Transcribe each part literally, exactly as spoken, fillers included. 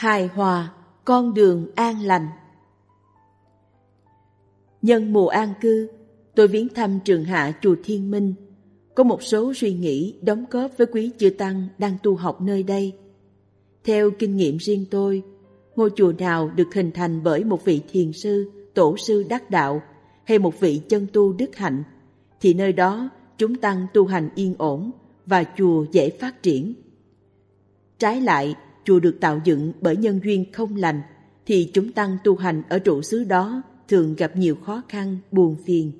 Hài hòa, con đường an lành. Nhân mùa an cư, tôi viếng thăm trường hạ chùa Thiên Minh, có một số suy nghĩ đóng góp với quý chư tăng đang tu học nơi đây. Theo kinh nghiệm riêng tôi, ngôi chùa nào được hình thành bởi một vị thiền sư, tổ sư đắc đạo hay một vị chân tu đức hạnh, thì nơi đó chúng tăng tu hành yên ổn và chùa dễ phát triển. Trái lại, chùa được tạo dựng bởi nhân duyên không lành, thì chúng tăng tu hành ở trụ xứ đó thường gặp nhiều khó khăn, buồn phiền.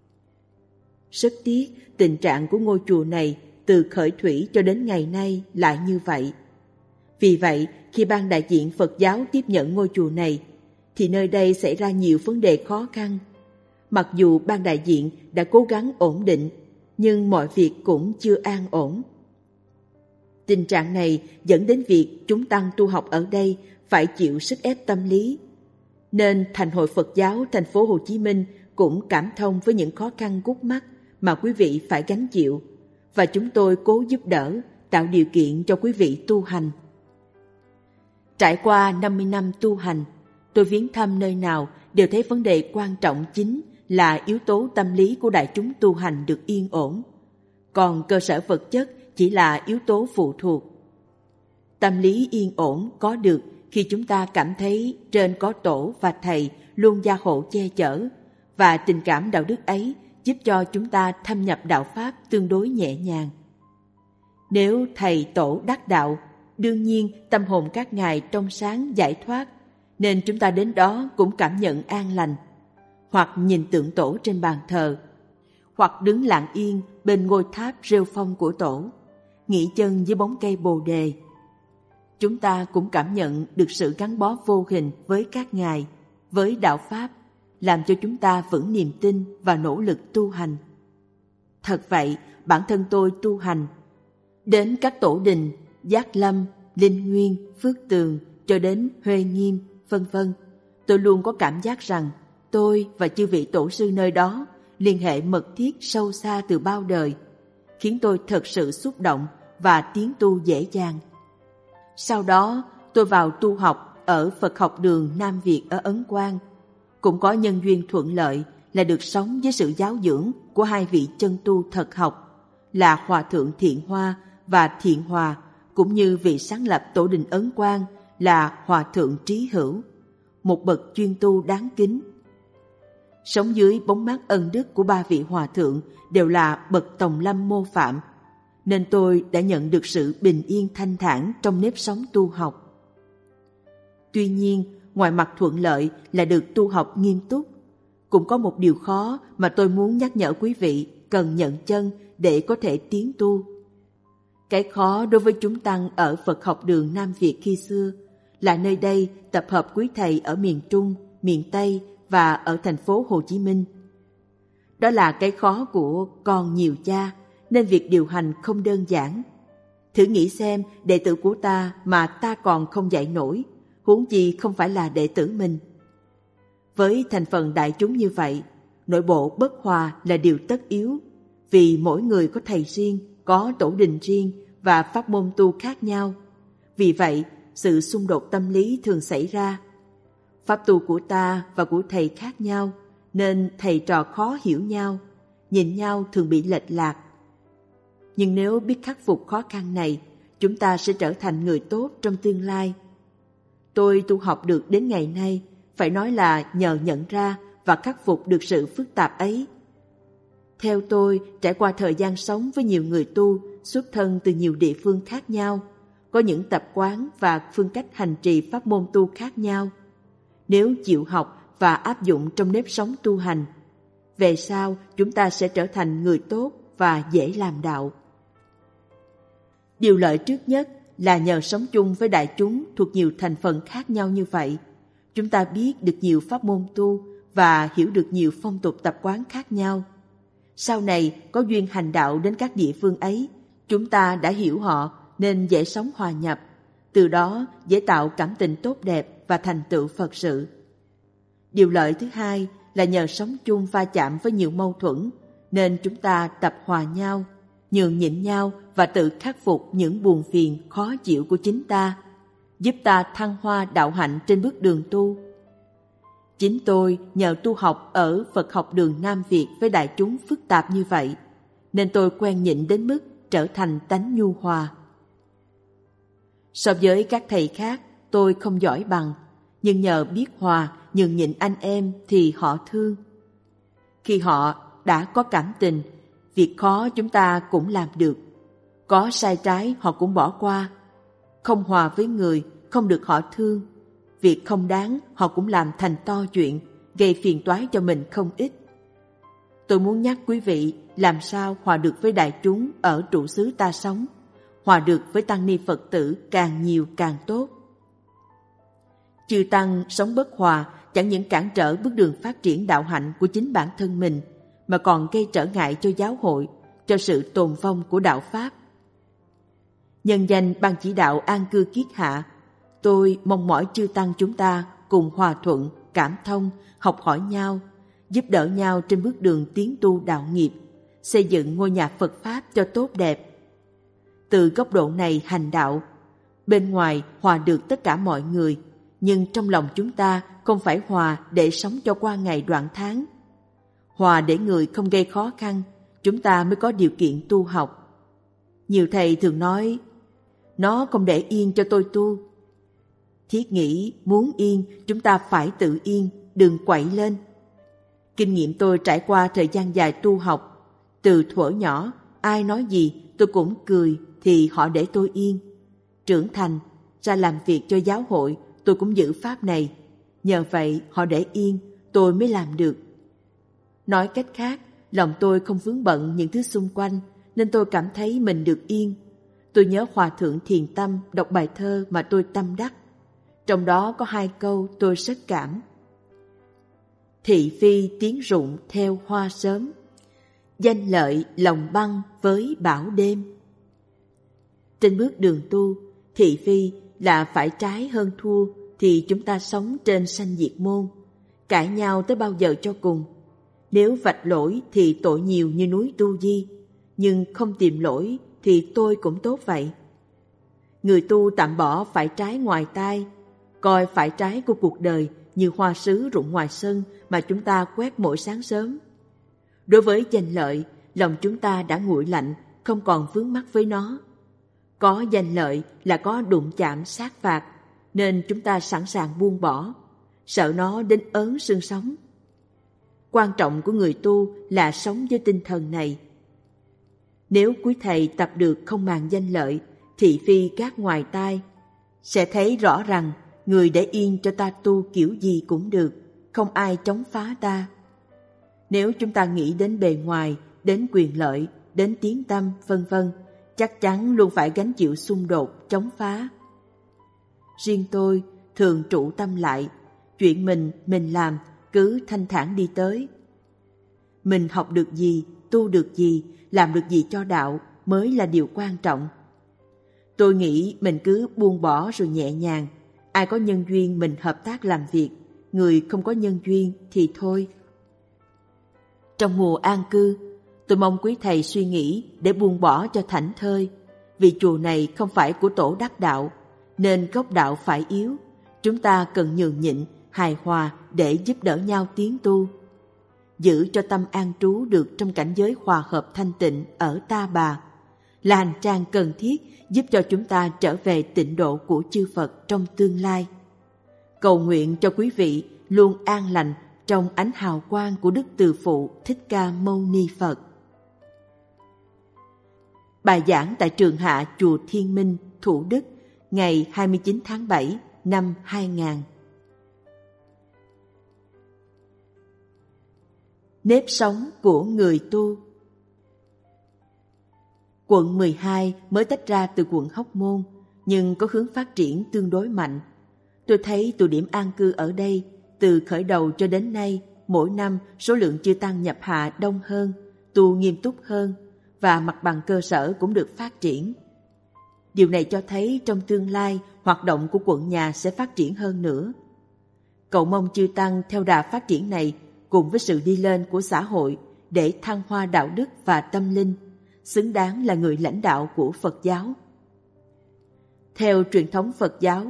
Rất tiếc, tình trạng của ngôi chùa này từ khởi thủy cho đến ngày nay lại như vậy. Vì vậy, khi ban đại diện Phật giáo tiếp nhận ngôi chùa này, thì nơi đây xảy ra nhiều vấn đề khó khăn. Mặc dù ban đại diện đã cố gắng ổn định, nhưng mọi việc cũng chưa an ổn. Tình trạng này dẫn đến việc chúng tăng tu học ở đây phải chịu sức ép tâm lý. Nên Thành hội Phật giáo thành phố Hồ Chí Minh cũng cảm thông với những khó khăn gút mắt mà quý vị phải gánh chịu, và chúng tôi cố giúp đỡ, tạo điều kiện cho quý vị tu hành. Trải qua năm mươi năm tu hành, tôi viếng thăm nơi nào đều thấy vấn đề quan trọng chính là yếu tố tâm lý của đại chúng tu hành được yên ổn. Còn cơ sở vật chất chỉ là yếu tố phụ thuộc. Tâm lý yên ổn có được khi chúng ta cảm thấy trên có tổ và thầy luôn gia hộ che chở, và tình cảm đạo đức ấy giúp cho chúng ta thâm nhập đạo Pháp tương đối nhẹ nhàng. Nếu thầy tổ đắc đạo, đương nhiên tâm hồn các ngài trong sáng giải thoát, nên chúng ta đến đó cũng cảm nhận an lành. Hoặc nhìn tượng tổ trên bàn thờ, hoặc đứng lặng yên bên ngôi tháp rêu phong của tổ, nghỉ chân dưới bóng cây bồ đề. Chúng ta cũng cảm nhận được sự gắn bó vô hình với các ngài, với đạo Pháp, làm cho chúng ta vững niềm tin và nỗ lực tu hành. Thật vậy, bản thân tôi tu hành, đến các tổ đình, Giác Lâm, Linh Nguyên, Phước Tường, cho đến Huệ Nghiêm, vân vân, tôi luôn có cảm giác rằng tôi và chư vị tổ sư nơi đó liên hệ mật thiết sâu xa từ bao đời, khiến tôi thật sự xúc động và tiến tu dễ dàng. Sau đó, tôi vào tu học ở Phật học đường Nam Việt ở Ấn Quang. Cũng có nhân duyên thuận lợi là được sống với sự giáo dưỡng của hai vị chân tu thật học là Hòa Thượng Thiện Hoa và Thiện Hòa, cũng như vị sáng lập tổ đình Ấn Quang là Hòa Thượng Trí Hữu, một bậc chuyên tu đáng kính. Sống dưới bóng mát ân đức của ba vị hòa thượng đều là bậc tòng lâm mô phạm, nên tôi đã nhận được sự bình yên thanh thản trong nếp sống tu học. Tuy nhiên, ngoài mặt thuận lợi là được tu học nghiêm túc, cũng có một điều khó mà tôi muốn nhắc nhở quý vị cần nhận chân để có thể tiến tu. Cái khó đối với chúng tăng ở Phật học đường Nam Việt khi xưa là nơi đây tập hợp quý thầy ở miền Trung, miền Tây và ở thành phố Hồ Chí Minh. Đó là cái khó của con nhiều cha, nên việc điều hành không đơn giản. Thử nghĩ xem, đệ tử của ta mà ta còn không dạy nổi, huống chi không phải là đệ tử mình. Với thành phần đại chúng như vậy, nội bộ bất hòa là điều tất yếu, vì mỗi người có thầy riêng, có tổ đình riêng và pháp môn tu khác nhau. Vì vậy, sự xung đột tâm lý thường xảy ra. Pháp tu của ta và của thầy khác nhau, nên thầy trò khó hiểu nhau, nhìn nhau thường bị lệch lạc. Nhưng nếu biết khắc phục khó khăn này, chúng ta sẽ trở thành người tốt trong tương lai. Tôi tu học được đến ngày nay, phải nói là nhờ nhận ra và khắc phục được sự phức tạp ấy. Theo tôi, trải qua thời gian sống với nhiều người tu, xuất thân từ nhiều địa phương khác nhau, có những tập quán và phương cách hành trì pháp môn tu khác nhau. Nếu chịu học và áp dụng trong nếp sống tu hành, về sau chúng ta sẽ trở thành người tốt và dễ làm đạo. Điều lợi trước nhất là nhờ sống chung với đại chúng thuộc nhiều thành phần khác nhau như vậy, chúng ta biết được nhiều pháp môn tu và hiểu được nhiều phong tục tập quán khác nhau. Sau này có duyên hành đạo đến các địa phương ấy, chúng ta đã hiểu họ nên dễ sống hòa nhập, từ đó dễ tạo cảm tình tốt đẹp và thành tựu Phật sự. Điều lợi thứ hai là nhờ sống chung va chạm với nhiều mâu thuẫn, nên chúng ta tập hòa nhau, nhường nhịn nhau và tự khắc phục những buồn phiền khó chịu của chính ta. giúp ta thăng hoa đạo hạnh trên bước đường tu. Chính tôi nhờ tu học ở Phật học đường Nam Việt với đại chúng phức tạp như vậy, nên tôi quen nhịn đến mức trở thành tánh nhu hòa. So với các thầy khác, tôi không giỏi bằng, nhưng nhờ biết hòa, nhường nhịn anh em thì họ thương. Khi họ đã có cảm tình, việc khó chúng ta cũng làm được. Có sai trái họ cũng bỏ qua. Không hòa với người, không được họ thương. Việc không đáng họ cũng làm thành to chuyện, gây phiền toái cho mình không ít. Tôi muốn nhắc quý vị làm sao hòa được với đại chúng ở trụ xứ ta sống, hòa được với tăng ni Phật tử càng nhiều càng tốt. Chư tăng sống bất hòa chẳng những cản trở bước đường phát triển đạo hạnh của chính bản thân mình, mà còn gây trở ngại cho giáo hội, cho sự tồn vong của đạo Pháp. Nhân danh ban chỉ đạo an cư kiết hạ, tôi mong mỏi chư tăng chúng ta cùng hòa thuận, cảm thông, học hỏi nhau, giúp đỡ nhau trên bước đường tiến tu đạo nghiệp, xây dựng ngôi nhà Phật Pháp cho tốt đẹp. Từ góc độ này hành đạo, bên ngoài hòa được tất cả mọi người, nhưng trong lòng chúng ta không phải hòa để sống cho qua ngày đoạn tháng. Hòa để người không gây khó khăn, chúng ta mới có điều kiện tu học. Nhiều thầy thường nói, nó không để yên cho tôi tu. Thiết nghĩ muốn yên, chúng ta phải tự yên, đừng quậy lên. Kinh nghiệm tôi trải qua thời gian dài tu học, từ thuở nhỏ, ai nói gì tôi cũng cười thì họ để tôi yên. Trưởng thành, ra làm việc cho giáo hội, tôi cũng giữ pháp này. Nhờ vậy họ để yên, tôi mới làm được. Nói cách khác, lòng tôi không vướng bận những thứ xung quanh, nên tôi cảm thấy mình được yên. Tôi nhớ Hòa Thượng Thiền Tâm đọc bài thơ mà tôi tâm đắc. Trong đó có hai câu tôi rất cảm. Thị phi tiếng rụng theo hoa sớm, danh lợi lòng băng với bão đêm. Trên bước đường tu, thị phi là phải trái hơn thua, thì chúng ta sống trên sanh diệt môn, cãi nhau tới bao giờ cho cùng. Nếu vạch lỗi thì tội nhiều như núi Tu Di, nhưng không tìm lỗi thì tôi cũng tốt vậy. Người tu tạm bỏ phải trái ngoài tai, coi phải trái của cuộc đời như hoa sứ rụng ngoài sân mà chúng ta quét mỗi sáng sớm. Đối với danh lợi, lòng chúng ta đã nguội lạnh, không còn vướng mắc với nó. Có danh lợi là có đụng chạm sát phạt, nên chúng ta sẵn sàng buông bỏ, sợ nó đến ớn xương sống. Quan trọng của người tu là sống với tinh thần này. Nếu quý thầy tập được không màng danh lợi, thị phi gác ngoài tai, sẽ thấy rõ rằng người để yên cho ta tu kiểu gì cũng được, không ai chống phá ta. Nếu chúng ta nghĩ đến bề ngoài, đến quyền lợi, đến tiếng tăm, vân vân, chắc chắn luôn phải gánh chịu xung đột, chống phá. Riêng tôi thường trụ tâm lại, chuyện mình mình làm, cứ thanh thản đi tới. Mình học được gì, tu được gì, làm được gì cho đạo mới là điều quan trọng. Tôi nghĩ mình cứ buông bỏ rồi nhẹ nhàng. Ai có nhân duyên mình hợp tác làm việc, người không có nhân duyên thì thôi. Trong mùa an cư, tôi mong quý thầy suy nghĩ để buông bỏ cho thảnh thơi. Vì chùa này không phải của tổ đắc đạo, nên gốc đạo phải yếu. Chúng ta cần nhường nhịn, hài hòa để giúp đỡ nhau tiến tu. Giữ cho tâm an trú được trong cảnh giới hòa hợp thanh tịnh ở Ta Bà là hành trang cần thiết giúp cho chúng ta trở về tịnh độ của chư Phật trong tương lai. Cầu nguyện cho quý vị luôn an lành trong ánh hào quang của Đức Từ Phụ Thích Ca Mâu Ni Phật. Bài giảng tại Trường Hạ Chùa Thiên Minh, Thủ Đức, ngày hai mươi chín tháng bảy năm hai nghìn. Nếp sống của người tu. Quận mười hai mới tách ra từ quận Hóc Môn, nhưng có hướng phát triển tương đối mạnh. Tôi thấy tụ điểm an cư ở đây, từ khởi đầu cho đến nay, mỗi năm số lượng chư tăng nhập hạ đông hơn, tu nghiêm túc hơn, và mặt bằng cơ sở cũng được phát triển. Điều này cho thấy trong tương lai, hoạt động của quận nhà sẽ phát triển hơn nữa. Cầu mong chư tăng theo đà phát triển này, cùng với sự đi lên của xã hội để thăng hoa đạo đức và tâm linh, xứng đáng là người lãnh đạo của Phật giáo. Theo truyền thống Phật giáo,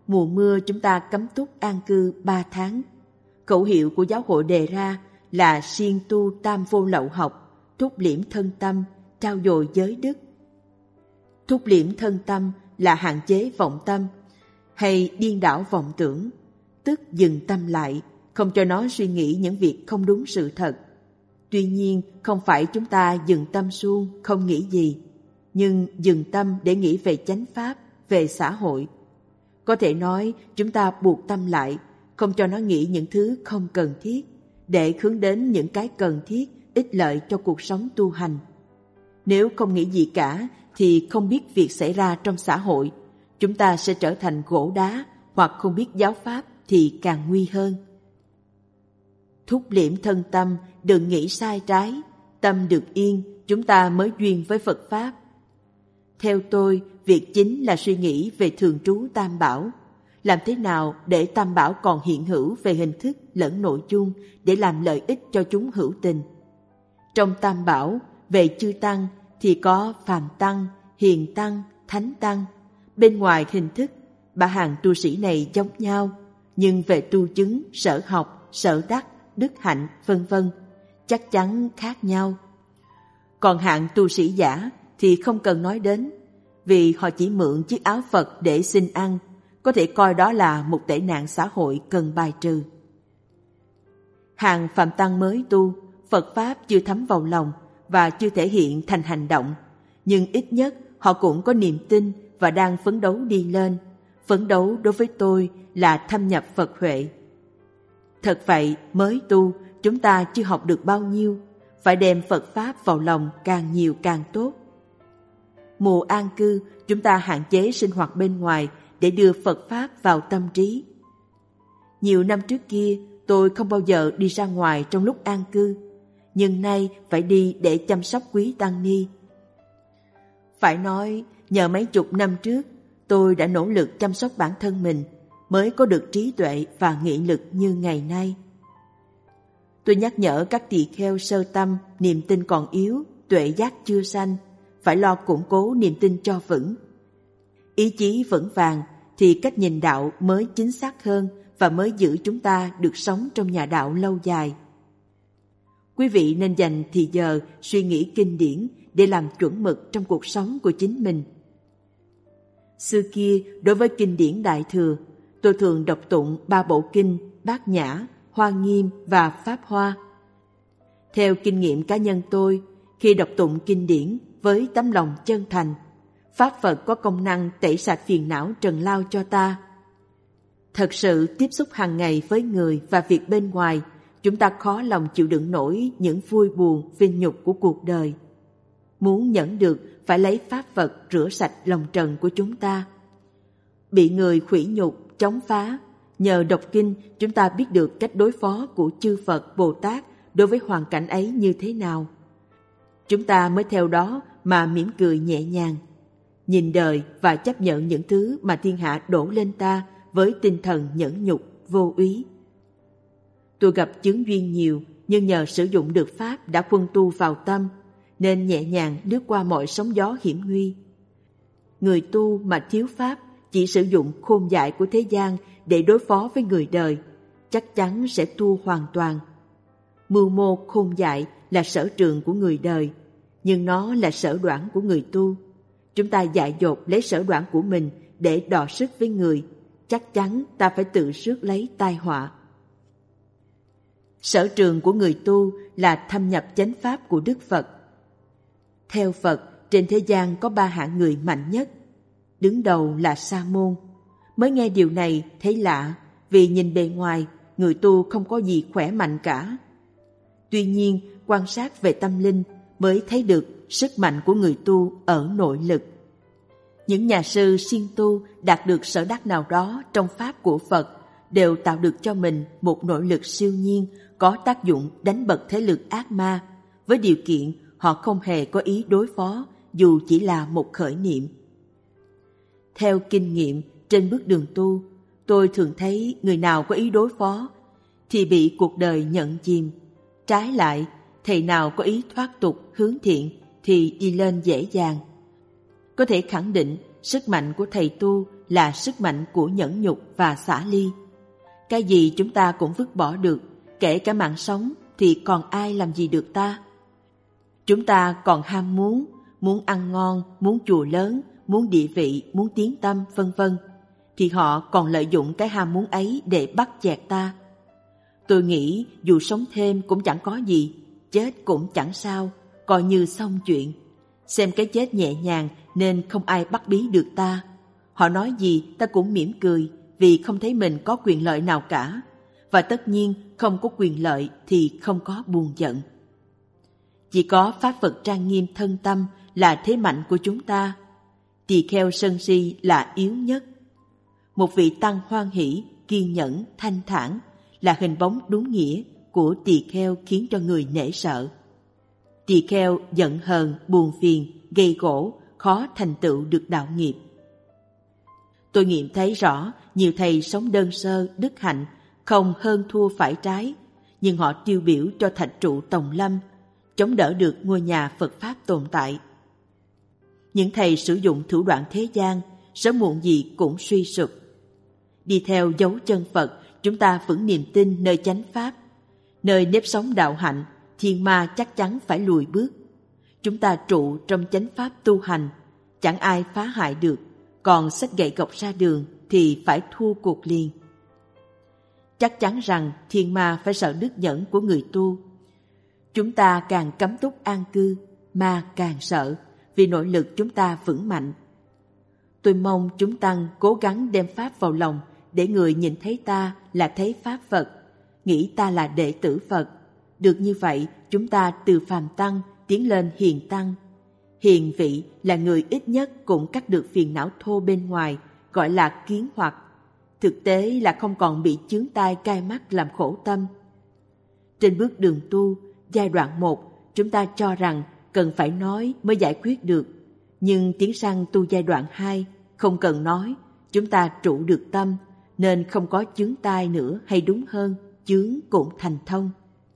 mùa mưa chúng ta cấm túc an cư ba tháng. Khẩu hiệu của giáo hội đề ra là siêng tu tam vô lậu học, thúc liễm thân tâm, trao dồi giới đức. Thúc liễm thân tâm là hạn chế vọng tâm hay điên đảo vọng tưởng, tức dừng tâm lại, không cho nó suy nghĩ những việc không đúng sự thật. Tuy nhiên, không phải chúng ta dừng tâm suông, không nghĩ gì, nhưng dừng tâm để nghĩ về chánh pháp, về xã hội. Có thể nói, chúng ta buộc tâm lại, không cho nó nghĩ những thứ không cần thiết, để hướng đến những cái cần thiết, ích lợi cho cuộc sống tu hành. Nếu không nghĩ gì cả, thì không biết việc xảy ra trong xã hội, chúng ta sẽ trở thành gỗ đá, hoặc không biết giáo pháp thì càng nguy hơn. Thúc liễm thân tâm, đừng nghĩ sai trái, tâm được yên, chúng ta mới duyên với Phật Pháp. Theo tôi, việc chính là suy nghĩ về thường trú Tam Bảo. Làm thế nào để Tam Bảo còn hiện hữu về hình thức lẫn nội dung để làm lợi ích cho chúng hữu tình. Trong Tam Bảo, về chư Tăng thì có Phàm Tăng, Hiền Tăng, Thánh Tăng. Bên ngoài hình thức, ba hàng tu sĩ này giống nhau, nhưng về tu chứng, sở học, sở đắc, đức hạnh, vân vân chắc chắn khác nhau. Còn hạng tu sĩ giả thì không cần nói đến, vì họ chỉ mượn chiếc áo Phật để xin ăn, có thể coi đó là một tệ nạn xã hội cần bài trừ. Hàng Phạm Tăng mới tu, Phật Pháp chưa thấm vào lòng và chưa thể hiện thành hành động, nhưng ít nhất họ cũng có niềm tin và đang phấn đấu đi lên. Phấn đấu đối với tôi là thâm nhập Phật huệ. Thật vậy, mới tu, chúng ta chưa học được bao nhiêu, phải đem Phật Pháp vào lòng càng nhiều càng tốt. Mùa an cư, chúng ta hạn chế sinh hoạt bên ngoài để đưa Phật Pháp vào tâm trí. Nhiều năm trước kia, tôi không bao giờ đi ra ngoài trong lúc an cư, nhưng nay phải đi để chăm sóc quý tăng ni. Phải nói, nhờ mấy chục năm trước, tôi đã nỗ lực chăm sóc bản thân mình, mới có được trí tuệ và nghị lực như ngày nay. Tôi nhắc nhở các tỳ kheo sơ tâm, niềm tin còn yếu, tuệ giác chưa sanh, phải lo củng cố niềm tin cho vững. Ý chí vững vàng thì cách nhìn đạo mới chính xác hơn và mới giữ chúng ta được sống trong nhà đạo lâu dài. Quý vị nên dành thì giờ suy nghĩ kinh điển để làm chuẩn mực trong cuộc sống của chính mình. Xưa kia, đối với kinh điển Đại Thừa, tôi thường đọc tụng ba bộ kinh Bát Nhã, Hoa Nghiêm và Pháp Hoa. Theo kinh nghiệm cá nhân tôi, khi đọc tụng kinh điển với tấm lòng chân thành, Pháp Phật có công năng tẩy sạch phiền não trần lao cho ta. Thật sự tiếp xúc hàng ngày với người và việc bên ngoài, chúng ta khó lòng chịu đựng nổi những vui buồn, vinh nhục của cuộc đời. Muốn nhẫn được, phải lấy Pháp Phật rửa sạch lòng trần của chúng ta. Bị người khuỷ nhục, chống phá, nhờ đọc kinh chúng ta biết được cách đối phó của chư Phật, Bồ Tát đối với hoàn cảnh ấy như thế nào. Chúng ta mới theo đó mà mỉm cười nhẹ nhàng, nhìn đời và chấp nhận những thứ mà thiên hạ đổ lên ta với tinh thần nhẫn nhục, vô úy. Tôi gặp chướng duyên nhiều, nhưng nhờ sử dụng được Pháp đã khuân tu vào tâm, nên nhẹ nhàng lướt qua mọi sóng gió hiểm nguy. Người tu mà thiếu Pháp, chỉ sử dụng khôn dại của thế gian để đối phó với người đời, chắc chắn sẽ tu hoàn toàn. Mưu mô khôn dại là sở trường của người đời, nhưng nó là sở đoản của người tu. Chúng ta dại dột lấy sở đoản của mình để đọ sức với người, chắc chắn ta phải tự rước lấy tai họa. Sở trường của người tu là thâm nhập chánh pháp của Đức Phật. Theo Phật, trên thế gian có ba hạng người mạnh nhất. Đứng đầu là Sa môn. Mới nghe điều này thấy lạ, vì nhìn bề ngoài, người tu không có gì khỏe mạnh cả. Tuy nhiên, quan sát về tâm linh mới thấy được sức mạnh của người tu ở nội lực. Những nhà sư siêng tu đạt được sở đắc nào đó trong pháp của Phật đều tạo được cho mình một nội lực siêu nhiên có tác dụng đánh bật thế lực ác ma, với điều kiện họ không hề có ý đối phó dù chỉ là một khởi niệm. Theo kinh nghiệm trên bước đường tu, tôi thường thấy người nào có ý đối phó thì bị cuộc đời nhận chìm. Trái lại, thầy nào có ý thoát tục hướng thiện thì đi lên dễ dàng. Có thể khẳng định sức mạnh của thầy tu là sức mạnh của nhẫn nhục và xả ly. Cái gì chúng ta cũng vứt bỏ được, kể cả mạng sống, thì còn ai làm gì được ta? Chúng ta còn ham muốn, muốn ăn ngon, muốn chùa lớn, muốn địa vị, muốn tiếng tăm, vân vân, thì họ còn lợi dụng cái ham muốn ấy để bắt chẹt ta. Tôi nghĩ dù sống thêm cũng chẳng có gì, chết cũng chẳng sao, coi như xong chuyện. Xem cái chết nhẹ nhàng nên không ai bắt bí được ta. Họ nói gì ta cũng mỉm cười, vì không thấy mình có quyền lợi nào cả. Và tất nhiên không có quyền lợi thì không có buồn giận. Chỉ có Pháp Phật trang nghiêm thân tâm là thế mạnh của chúng ta. Tỳ kheo sân si là yếu nhất. Một vị tăng hoan hỷ, kiên nhẫn, thanh thản là hình bóng đúng nghĩa của tỳ kheo khiến cho người nể sợ. Tỳ kheo giận hờn, buồn phiền, gây gổ, khó thành tựu được đạo nghiệp. Tôi nghiệm thấy rõ nhiều thầy sống đơn sơ, đức hạnh, không hơn thua phải trái, nhưng họ tiêu biểu cho thạch trụ Tòng Lâm, chống đỡ được ngôi nhà Phật Pháp tồn tại. Những thầy sử dụng thủ đoạn thế gian, sớm muộn gì cũng suy sụp. Đi theo dấu chân Phật, chúng ta vững niềm tin nơi chánh Pháp. Nơi nếp sống đạo hạnh, thiên ma chắc chắn phải lùi bước. Chúng ta trụ trong chánh Pháp tu hành, chẳng ai phá hại được, còn xách gậy gộc ra đường thì phải thua cuộc liền. Chắc chắn rằng thiên ma phải sợ đức nhẫn của người tu. Chúng ta càng cấm túc an cư, ma càng sợ, vì nội lực chúng ta vững mạnh. Tôi mong chúng tăng cố gắng đem Pháp vào lòng, để người nhìn thấy ta là thấy Pháp Phật, nghĩ ta là đệ tử Phật. Được như vậy, chúng ta từ phàm tăng tiến lên hiền tăng. Hiền vị là người ít nhất cũng cắt được phiền não thô bên ngoài, gọi là kiến hoặc. Thực tế là không còn bị chướng tai cai mắt làm khổ tâm. Trên bước đường tu, giai đoạn một, chúng ta cho rằng cần phải nói mới giải quyết được. Nhưng tiến sang tu giai đoạn hai, không cần nói, chúng ta trụ được tâm, nên không có chướng tai nữa, hay đúng hơn, chướng cũng thành thông.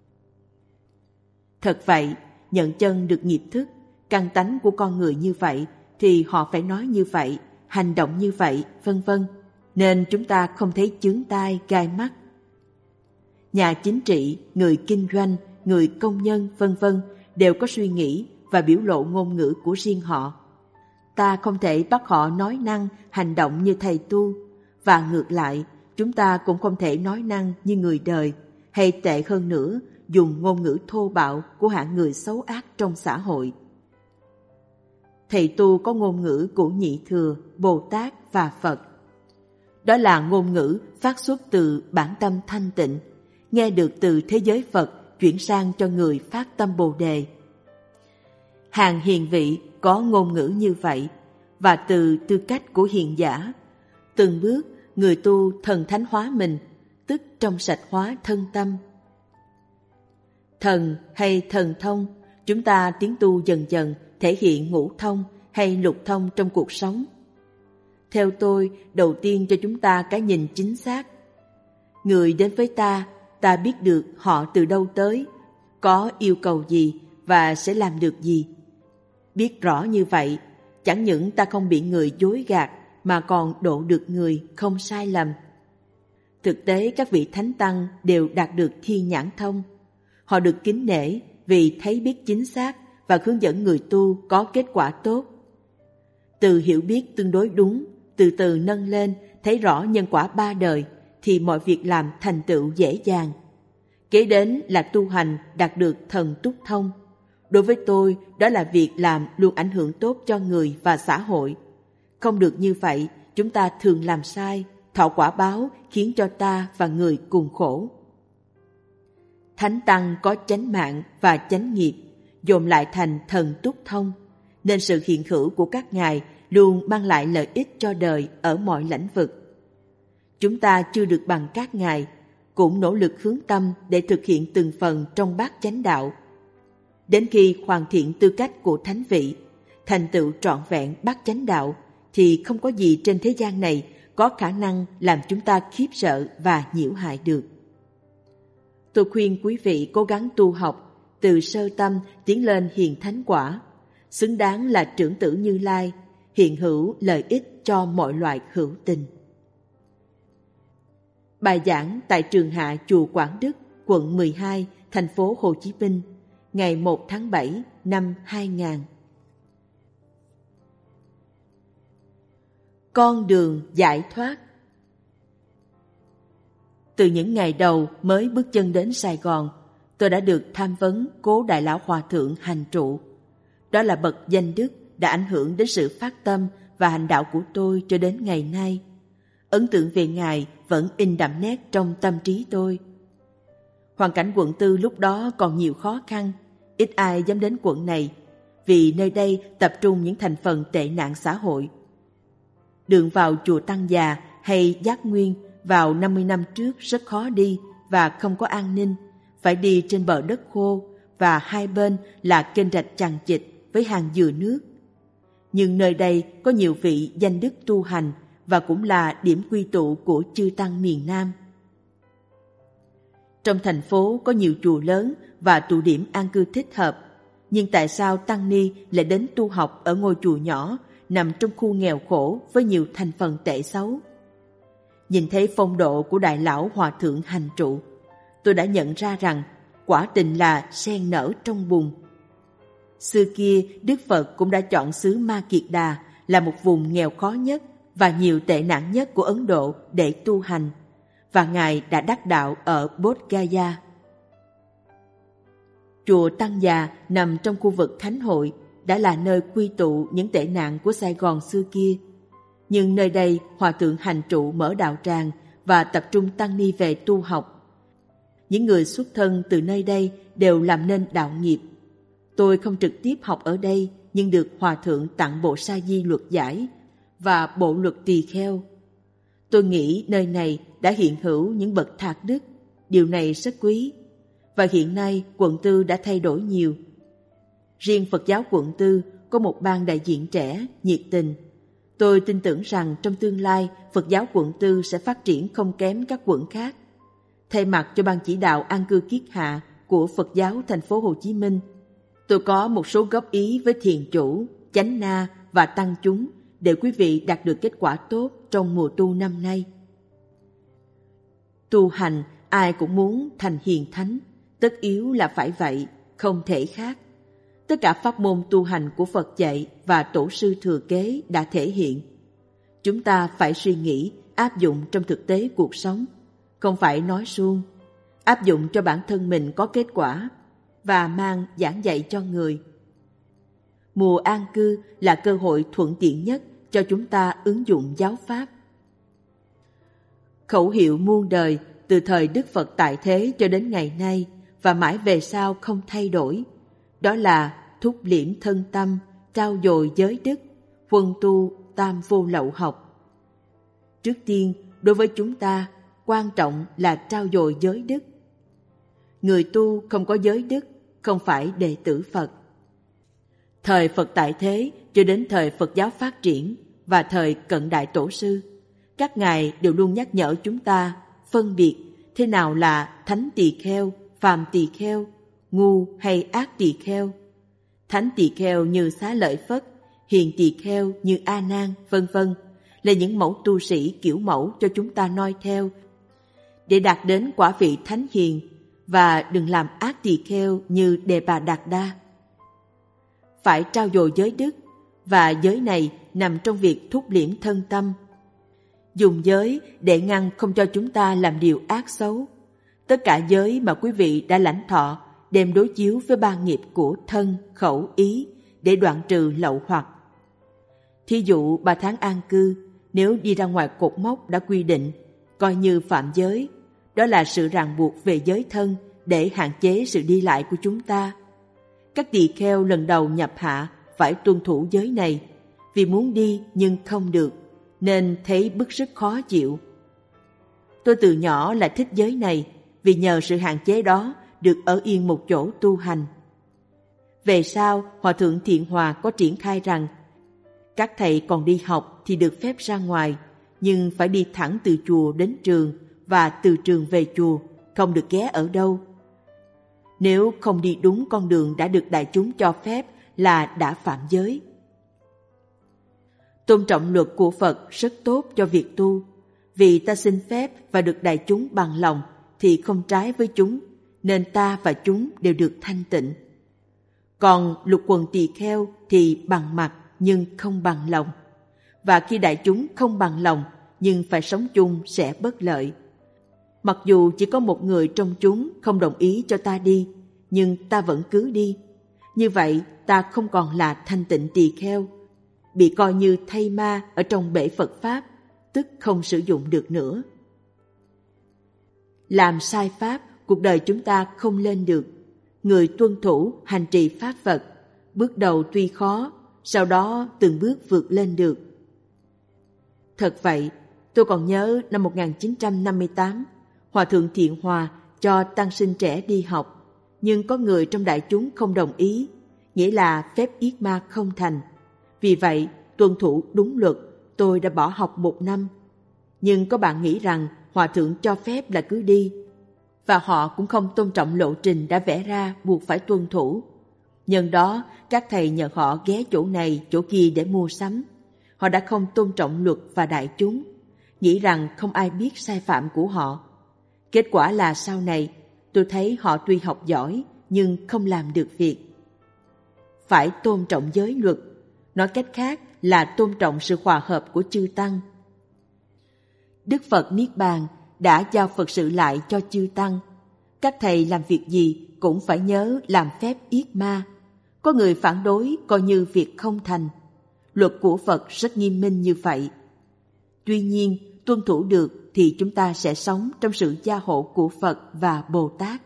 Thật vậy, nhận chân được nghiệp thức, căn tánh của con người như vậy, thì họ phải nói như vậy, hành động như vậy, vân vân. Nên chúng ta không thấy chướng tai, gai mắt. Nhà chính trị, người kinh doanh, người công nhân, vân vân đều có suy nghĩ và biểu lộ ngôn ngữ của riêng họ. Ta không thể bắt họ nói năng, hành động như thầy tu, và ngược lại, chúng ta cũng không thể nói năng như người đời, hay tệ hơn nữa, dùng ngôn ngữ thô bạo của hạng người xấu ác trong xã hội. Thầy tu có ngôn ngữ của Nhị Thừa, Bồ Tát và Phật. Đó là ngôn ngữ phát xuất từ bản tâm thanh tịnh, nghe được từ thế giới Phật chuyển sang cho người phát tâm Bồ Đề. Hàng hiền vị có ngôn ngữ như vậy, và từ tư cách của hiền giả, từng bước người tu thần thánh hóa mình, tức trong sạch hóa thân tâm. Thần hay thần thông, chúng ta tiến tu dần dần thể hiện ngũ thông hay lục thông trong cuộc sống. Theo tôi, đầu tiên cho chúng ta cái nhìn chính xác. Người đến với ta, ta biết được họ từ đâu tới, có yêu cầu gì và sẽ làm được gì. Biết rõ như vậy, chẳng những ta không bị người dối gạt mà còn độ được người không sai lầm. Thực tế các vị thánh tăng đều đạt được thiên nhãn thông. Họ được kính nể vì thấy biết chính xác và hướng dẫn người tu có kết quả tốt. Từ hiểu biết tương đối đúng, từ từ nâng lên, thấy rõ nhân quả ba đời, thì mọi việc làm thành tựu dễ dàng. Kế đến là tu hành đạt được thần túc thông. Đối với tôi, đó là việc làm luôn ảnh hưởng tốt cho người và xã hội. Không được như vậy, chúng ta thường làm sai, thọ quả báo khiến cho ta và người cùng khổ. Thánh tăng có chánh mạng và chánh nghiệp, dồn lại thành thần túc thông, nên sự hiện hữu của các ngài luôn mang lại lợi ích cho đời ở mọi lĩnh vực. Chúng ta chưa được bằng các ngài, cũng nỗ lực hướng tâm để thực hiện từng phần trong bát chánh đạo. Đến khi hoàn thiện tư cách của thánh vị, thành tựu trọn vẹn bát chánh đạo, thì không có gì trên thế gian này có khả năng làm chúng ta khiếp sợ và nhiễu hại được. Tôi khuyên quý vị cố gắng tu học, từ sơ tâm tiến lên hiền thánh quả, xứng đáng là trưởng tử Như Lai, hiện hữu lợi ích cho mọi loại hữu tình. Bài giảng tại trường hạ chùa Quảng Đức, quận mười hai, thành phố Hồ Chí Minh, ngày một tháng bảy năm hai nghìn. Con đường giải thoát. Từ những ngày đầu mới bước chân đến Sài Gòn, tôi đã được tham vấn Cố Đại Lão Hòa Thượng Hành Trụ. Đó là bậc danh đức đã ảnh hưởng đến sự phát tâm và hành đạo của tôi cho đến ngày nay. Ấn tượng về Ngài vẫn in đậm nét trong tâm trí tôi. Hoàn cảnh quận tư lúc đó còn nhiều khó khăn, ít ai dám đến quận này, vì nơi đây tập trung những thành phần tệ nạn xã hội. Đường vào chùa Tăng Già hay Giác Nguyên vào năm mươi năm trước rất khó đi và không có an ninh, phải đi trên bờ đất khô và hai bên là kênh rạch chằng chịt với hàng dừa nước. Nhưng nơi đây có nhiều vị danh đức tu hành và cũng là điểm quy tụ của chư tăng miền Nam. Trong thành phố có nhiều chùa lớn và tụ điểm an cư thích hợp, nhưng tại sao tăng ni lại đến tu học ở ngôi chùa nhỏ nằm trong khu nghèo khổ với nhiều thành phần tệ xấu? Nhìn thấy phong độ của Đại Lão Hòa Thượng Hành Trụ, tôi đã nhận ra rằng quả tình là sen nở trong bùn. Xưa kia, Đức Phật cũng đã chọn xứ Ma Kiệt Đà là một vùng nghèo khó nhất và nhiều tệ nạn nhất của Ấn Độ để tu hành, và Ngài đã đắc đạo ở Bodh Gaya. Chùa Tăng Già nằm trong khu vực Khánh Hội, đã là nơi quy tụ những tệ nạn của Sài Gòn xưa kia. Nhưng nơi đây Hòa Thượng Hành Trụ mở đạo tràng và tập trung tăng ni về tu học. Những người xuất thân từ nơi đây đều làm nên đạo nghiệp. Tôi không trực tiếp học ở đây, nhưng được Hòa Thượng tặng bộ sa di luật giải và bộ luật tỳ kheo. Tôi nghĩ nơi này đã hiện hữu những bậc thạc đức, điều này rất quý. Và hiện nay quận tư đã thay đổi nhiều. Riêng Phật giáo quận tư có một ban đại diện trẻ, nhiệt tình. Tôi tin tưởng rằng trong tương lai Phật giáo quận tư sẽ phát triển không kém các quận khác. Thay mặt cho ban chỉ đạo an cư kiết hạ của Phật giáo thành phố Hồ Chí Minh, tôi có một số góp ý với thiền chủ, chánh na và tăng chúng để quý vị đạt được kết quả tốt trong mùa tu năm nay. Tu hành ai cũng muốn thành hiền thánh, tất yếu là phải vậy, không thể khác. Tất cả pháp môn tu hành của Phật dạy và tổ sư thừa kế đã thể hiện. Chúng ta phải suy nghĩ, áp dụng trong thực tế cuộc sống, không phải nói suông, áp dụng cho bản thân mình có kết quả và mang giảng dạy cho người. Mùa an cư là cơ hội thuận tiện nhất cho chúng ta ứng dụng giáo pháp. Khẩu hiệu muôn đời từ thời Đức Phật tại thế cho đến ngày nay và mãi về sau không thay đổi, đó là thúc liễm thân tâm, trau dồi giới đức, huân tu tam vô lậu học. Trước tiên, đối với chúng ta, quan trọng là trau dồi giới đức. Người tu không có giới đức, không phải đệ tử Phật. Thời Phật tại thế cho đến thời Phật giáo phát triển và thời cận đại tổ sư, các ngài đều luôn nhắc nhở chúng ta phân biệt thế nào là thánh tỳ kheo, phàm tỳ kheo, ngu hay ác tỳ kheo. Thánh tỳ kheo như Xá Lợi Phất, hiền tỳ kheo như A Nan, vân vân là những mẫu tu sĩ kiểu mẫu cho chúng ta noi theo để đạt đến quả vị thánh hiền, và đừng làm ác tỳ kheo như Đề Bà Đạt Đa. Phải trau dồi giới đức, và giới này nằm trong việc thúc liễm thân tâm. Dùng giới để ngăn không cho chúng ta làm điều ác xấu. Tất cả giới mà quý vị đã lãnh thọ đem đối chiếu với ba nghiệp của thân, khẩu, ý để đoạn trừ lậu hoặc. Thí dụ ba tháng an cư, nếu đi ra ngoài cột mốc đã quy định, coi như phạm giới, đó là sự ràng buộc về giới thân để hạn chế sự đi lại của chúng ta. Các tỳ kheo lần đầu nhập hạ phải tuân thủ giới này, vì muốn đi nhưng không được, nên thấy bức rất khó chịu. Tôi từ nhỏ là thích giới này, vì nhờ sự hạn chế đó được ở yên một chỗ tu hành. Về sau, Hòa Thượng Thiện Hòa có triển khai rằng các thầy còn đi học thì được phép ra ngoài, nhưng phải đi thẳng từ chùa đến trường và từ trường về chùa, không được ghé ở đâu. Nếu không đi đúng con đường đã được đại chúng cho phép là đã phạm giới. Tôn trọng luật của Phật rất tốt cho việc tu, vì ta xin phép và được đại chúng bằng lòng thì không trái với chúng, nên ta và chúng đều được thanh tịnh. Còn lục quần tỳ kheo thì bằng mặt nhưng không bằng lòng, và khi đại chúng không bằng lòng nhưng phải sống chung sẽ bất lợi. Mặc dù chỉ có một người trong chúng không đồng ý cho ta đi, nhưng ta vẫn cứ đi. Như vậy ta không còn là thanh tịnh tỳ kheo, bị coi như thay ma ở trong bể Phật Pháp, tức không sử dụng được nữa. Làm sai Pháp, cuộc đời chúng ta không lên được. Người tuân thủ hành trì Pháp Phật, bước đầu tuy khó, sau đó từng bước vượt lên được. Thật vậy, tôi còn nhớ năm một nghìn chín trăm năm mươi tám, Hòa thượng Thiện Hòa cho tăng sinh trẻ đi học, nhưng có người trong đại chúng không đồng ý, nghĩa là phép yết ma không thành. Vì vậy, tuân thủ đúng luật, tôi đã bỏ học một năm. Nhưng có bạn nghĩ rằng Hòa thượng cho phép là cứ đi, và họ cũng không tôn trọng lộ trình đã vẽ ra buộc phải tuân thủ. Nhân đó, các thầy nhờ họ ghé chỗ này, chỗ kia để mua sắm. Họ đã không tôn trọng luật và đại chúng, nghĩ rằng không ai biết sai phạm của họ. Kết quả là sau này, tôi thấy họ tuy học giỏi nhưng không làm được việc. Phải tôn trọng giới luật, nói cách khác là tôn trọng sự hòa hợp của chư Tăng. Đức Phật Niết Bàn đã giao Phật sự lại cho chư Tăng. Các thầy làm việc gì cũng phải nhớ làm phép yết ma. Có người phản đối coi như việc không thành. Luật của Phật rất nghiêm minh như vậy. Tuy nhiên, tuân thủ được thì chúng ta sẽ sống trong sự gia hộ của Phật và Bồ Tát.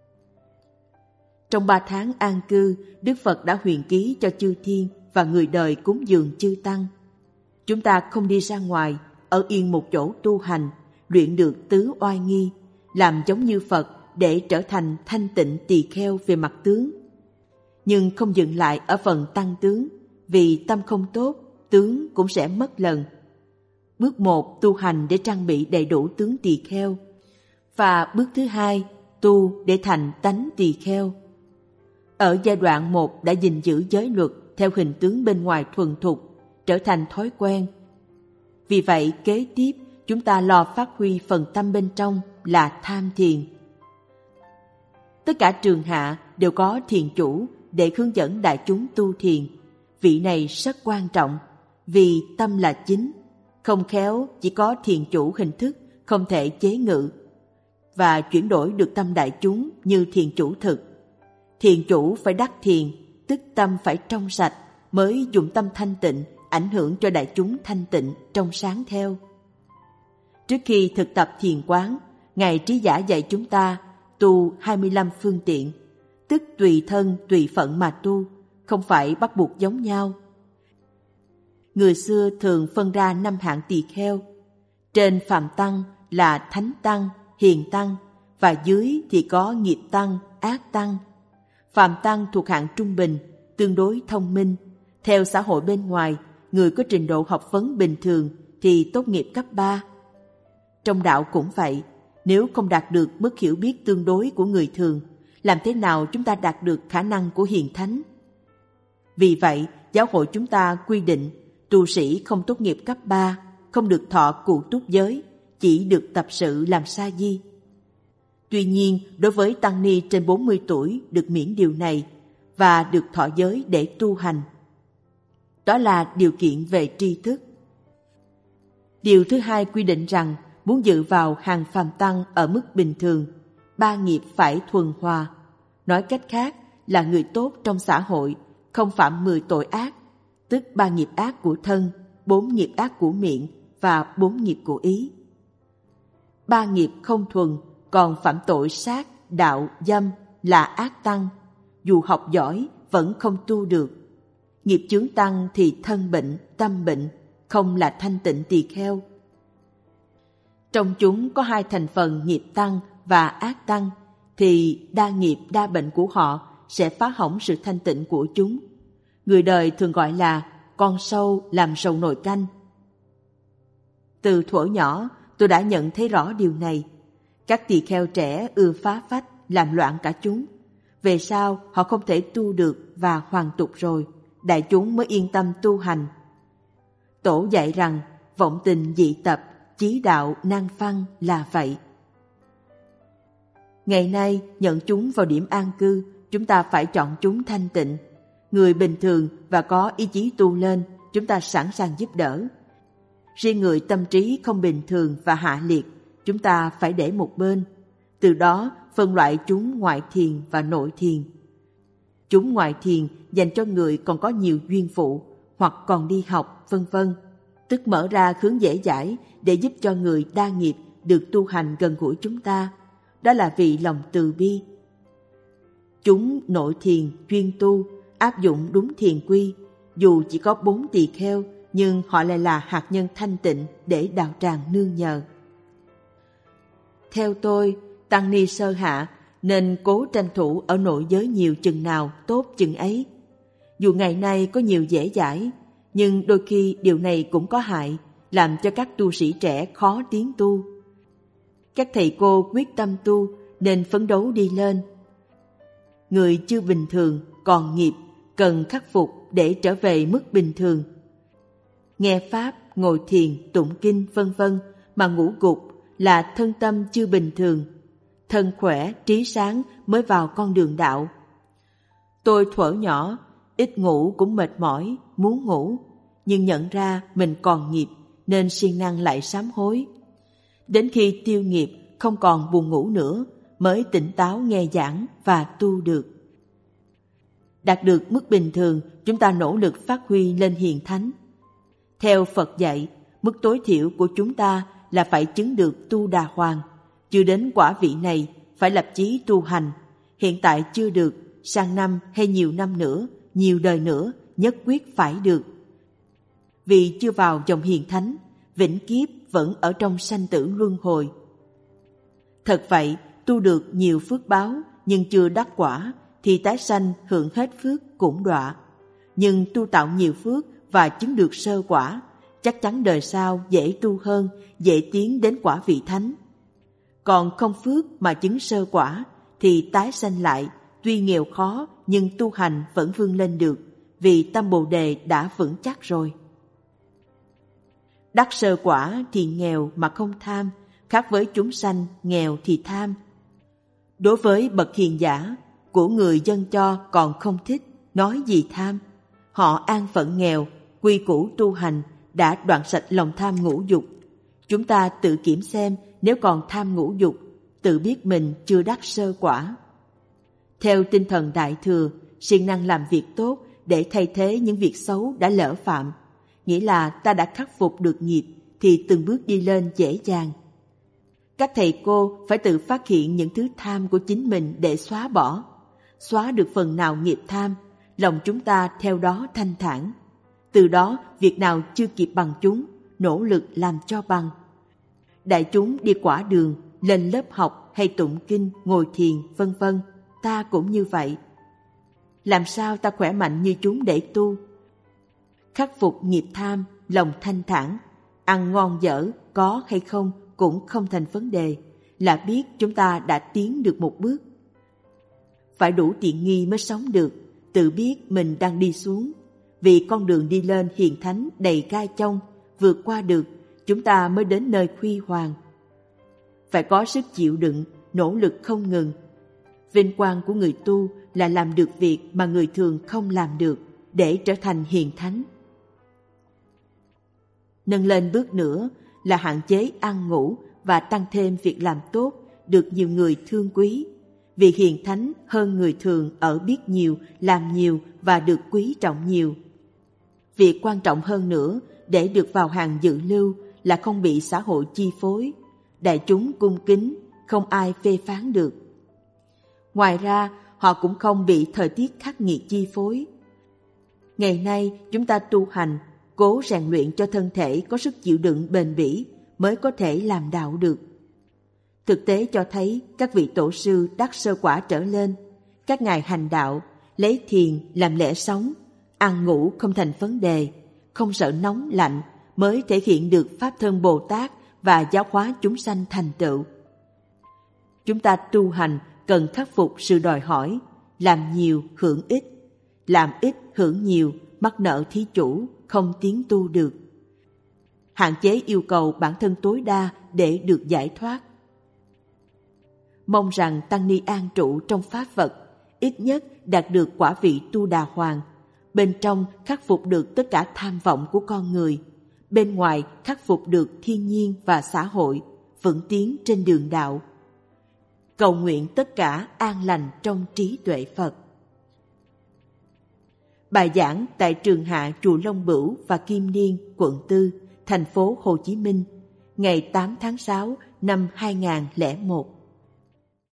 Trong ba tháng an cư, Đức Phật đã huyền ký cho chư thiên và người đời cúng dường chư Tăng. Chúng ta không đi ra ngoài, ở yên một chỗ tu hành, luyện được tứ oai nghi, làm giống như Phật để trở thành thanh tịnh tỳ kheo về mặt tướng. Nhưng không dừng lại ở phần tăng tướng, vì tâm không tốt, tướng cũng sẽ mất lần. Bước một, tu hành để trang bị đầy đủ tướng tỳ kheo. Và bước thứ hai, tu để thành tánh tỳ kheo. Ở giai đoạn một đã gìn giữ giới luật theo hình tướng bên ngoài thuần thục, trở thành thói quen. Vì vậy, kế tiếp, chúng ta lo phát huy phần tâm bên trong là tham thiền. Tất cả trường hạ đều có thiền chủ để hướng dẫn đại chúng tu thiền. Vị này rất quan trọng, vì tâm là chính. Không khéo chỉ có thiền chủ hình thức không thể chế ngự và chuyển đổi được tâm đại chúng như thiền chủ thực. Thiền chủ phải đắc thiền, tức tâm phải trong sạch, mới dùng tâm thanh tịnh ảnh hưởng cho đại chúng thanh tịnh trong sáng theo. Trước khi thực tập thiền quán, Ngài Trí Giả dạy chúng ta tu hai mươi lăm phương tiện, tức tùy thân tùy phận mà tu, không phải bắt buộc giống nhau. Người xưa thường phân ra năm hạng tỳ kheo. Trên phàm tăng là thánh tăng, hiền tăng, và dưới thì có nghiệp tăng, ác tăng. Phàm tăng thuộc hạng trung bình, tương đối thông minh. Theo xã hội bên ngoài, người có trình độ học vấn bình thường thì tốt nghiệp cấp ba. Trong đạo cũng vậy, nếu không đạt được mức hiểu biết tương đối của người thường, làm thế nào chúng ta đạt được khả năng của hiền thánh? Vì vậy, giáo hội chúng ta quy định tu sĩ không tốt nghiệp cấp ba, không được thọ cụ túc giới, chỉ được tập sự làm sa di. Tuy nhiên, đối với tăng ni trên bốn mươi tuổi được miễn điều này và được thọ giới để tu hành. Đó là điều kiện về tri thức. Điều thứ hai quy định rằng muốn dự vào hàng phàm tăng ở mức bình thường, ba nghiệp phải thuần hòa. Nói cách khác là người tốt trong xã hội, không phạm mười tội ác, tức ba nghiệp ác của thân, bốn nghiệp ác của miệng và bốn nghiệp của ý. Ba nghiệp không thuần, còn phạm tội sát, đạo, dâm là ác tăng. Dù học giỏi vẫn không tu được. Nghiệp chướng tăng thì thân bệnh, tâm bệnh, không là thanh tịnh tỳ kheo. Trong chúng có hai thành phần nghiệp tăng và ác tăng, thì đa nghiệp đa bệnh của họ sẽ phá hỏng sự thanh tịnh của chúng. Người đời thường gọi là con sâu làm sầu nồi canh. Từ thuở nhỏ, tôi đã nhận thấy rõ điều này. Các tỳ kheo trẻ ưa phá phách, làm loạn cả chúng. Về sau, họ không thể tu được và hoàn tục rồi, đại chúng mới yên tâm tu hành. Tổ dạy rằng vọng tình dị tập, chí đạo nan phăng là vậy. Ngày nay nhận chúng vào điểm an cư, chúng ta phải chọn chúng thanh tịnh. Người bình thường và có ý chí tu lên, chúng ta sẵn sàng giúp đỡ. Riêng người tâm trí không bình thường và hạ liệt, chúng ta phải để một bên. Từ đó phân loại chúng ngoại thiền và nội thiền. Chúng ngoại thiền dành cho người còn có nhiều duyên phụ hoặc còn đi học, vân vân, tức mở ra hướng dễ dãi để giúp cho người đa nghiệp được tu hành gần gũi chúng ta. Đó là vì lòng từ bi. Chúng nội thiền, chuyên tu, áp dụng đúng thiền quy, dù chỉ có bốn tỳ kheo, nhưng họ lại là hạt nhân thanh tịnh để đạo tràng nương nhờ. Theo tôi, tăng ni sơ hạ nên cố tranh thủ ở nội giới nhiều chừng nào tốt chừng ấy. Dù ngày nay có nhiều dễ dãi, nhưng đôi khi điều này cũng có hại, làm cho các tu sĩ trẻ khó tiến tu. Các thầy cô quyết tâm tu nên phấn đấu đi lên. Người chưa bình thường còn nghiệp cần khắc phục để trở về mức bình thường. Nghe pháp, ngồi thiền, tụng kinh vân vân mà ngủ gục là thân tâm chưa bình thường. Thân khỏe, trí sáng mới vào con đường đạo. Tôi thuở nhỏ, ít ngủ cũng mệt mỏi, muốn ngủ, nhưng nhận ra mình còn nghiệp nên siêng năng lại sám hối. Đến khi tiêu nghiệp không còn buồn ngủ nữa mới tỉnh táo nghe giảng và tu được. Đạt được mức bình thường, chúng ta nỗ lực phát huy lên hiền thánh. Theo Phật dạy, mức tối thiểu của chúng ta là phải chứng được tu đà hoàng. Chưa đến quả vị này, phải lập chí tu hành. Hiện tại chưa được, sang năm hay nhiều năm nữa, nhiều đời nữa, nhất quyết phải được. Vì chưa vào dòng hiền thánh, vĩnh kiếp vẫn ở trong sanh tử luân hồi. Thật vậy, tu được nhiều phước báo nhưng chưa đắc quả, thì tái sanh hưởng hết phước cũng đọa. Nhưng tu tạo nhiều phước và chứng được sơ quả, chắc chắn đời sau dễ tu hơn, dễ tiến đến quả vị thánh. Còn không phước mà chứng sơ quả, thì tái sanh lại, tuy nghèo khó nhưng tu hành vẫn vươn lên được, vì tâm Bồ Đề đã vững chắc rồi. Đắc sơ quả thì nghèo mà không tham, khác với chúng sanh nghèo thì tham. Đối với bậc hiền giả, của người dân cho còn không thích, nói gì tham. Họ an phận nghèo, quy củ tu hành, đã đoạn sạch lòng tham ngũ dục. Chúng ta tự kiểm xem, nếu còn tham ngũ dục, tự biết mình chưa đắc sơ quả. Theo tinh thần Đại Thừa, siêng năng làm việc tốt để thay thế những việc xấu đã lỡ phạm, nghĩa là ta đã khắc phục được nghiệp thì từng bước đi lên dễ dàng. Các thầy cô phải tự phát hiện những thứ tham của chính mình để xóa bỏ. Xóa được phần nào nghiệp tham, lòng chúng ta theo đó thanh thản. Từ đó, việc nào chưa kịp bằng chúng, nỗ lực làm cho bằng. Đại chúng đi quả đường, lên lớp học hay tụng kinh, ngồi thiền, vân vân, ta cũng như vậy. Làm sao ta khỏe mạnh như chúng để tu? Khắc phục nghiệp tham, lòng thanh thản, ăn ngon dở, có hay không cũng không thành vấn đề, là biết chúng ta đã tiến được một bước. Phải đủ tiện nghi mới sống được, tự biết mình đang đi xuống. Vì con đường đi lên hiền thánh đầy gai chông, vượt qua được, chúng ta mới đến nơi huy hoàng. Phải có sức chịu đựng, nỗ lực không ngừng. Vinh quang của người tu là làm được việc mà người thường không làm được, để trở thành hiền thánh. Nâng lên bước nữa là hạn chế ăn ngủ và tăng thêm việc làm tốt, được nhiều người thương quý. Vì hiền thánh hơn người thường ở biết nhiều, làm nhiều và được quý trọng nhiều. Việc quan trọng hơn nữa để được vào hàng dự lưu là không bị xã hội chi phối. Đại chúng cung kính, không ai phê phán được. Ngoài ra, họ cũng không bị thời tiết khắc nghiệt chi phối. Ngày nay, chúng ta tu hành, cố rèn luyện cho thân thể có sức chịu đựng bền bỉ mới có thể làm đạo được. Thực tế cho thấy các vị tổ sư đắc sơ quả trở lên, các ngài hành đạo, lấy thiền làm lẽ sống, ăn ngủ không thành vấn đề, không sợ nóng lạnh mới thể hiện được Pháp thân Bồ Tát và giáo hóa chúng sanh thành tựu. Chúng ta tu hành cần khắc phục sự đòi hỏi, làm nhiều hưởng ít, làm ít hưởng nhiều, mắc nợ thí chủ, không tiến tu được. hạn chế yêu cầu bản thân tối đa để được giải thoát. Mong rằng tăng ni an trụ trong pháp Phật, ít nhất đạt được quả vị tu đà hoàng, bên trong khắc phục được tất cả tham vọng của con người, bên ngoài khắc phục được thiên nhiên và xã hội, vững tiến trên đường đạo. Cầu nguyện tất cả an lành trong trí tuệ Phật. Bài giảng tại trường hạ chùa Long Bửu và Kim Niên, quận tư, thành phố Hồ Chí Minh, ngày tám tháng sáu năm hai nghìn không trăm lẻ một.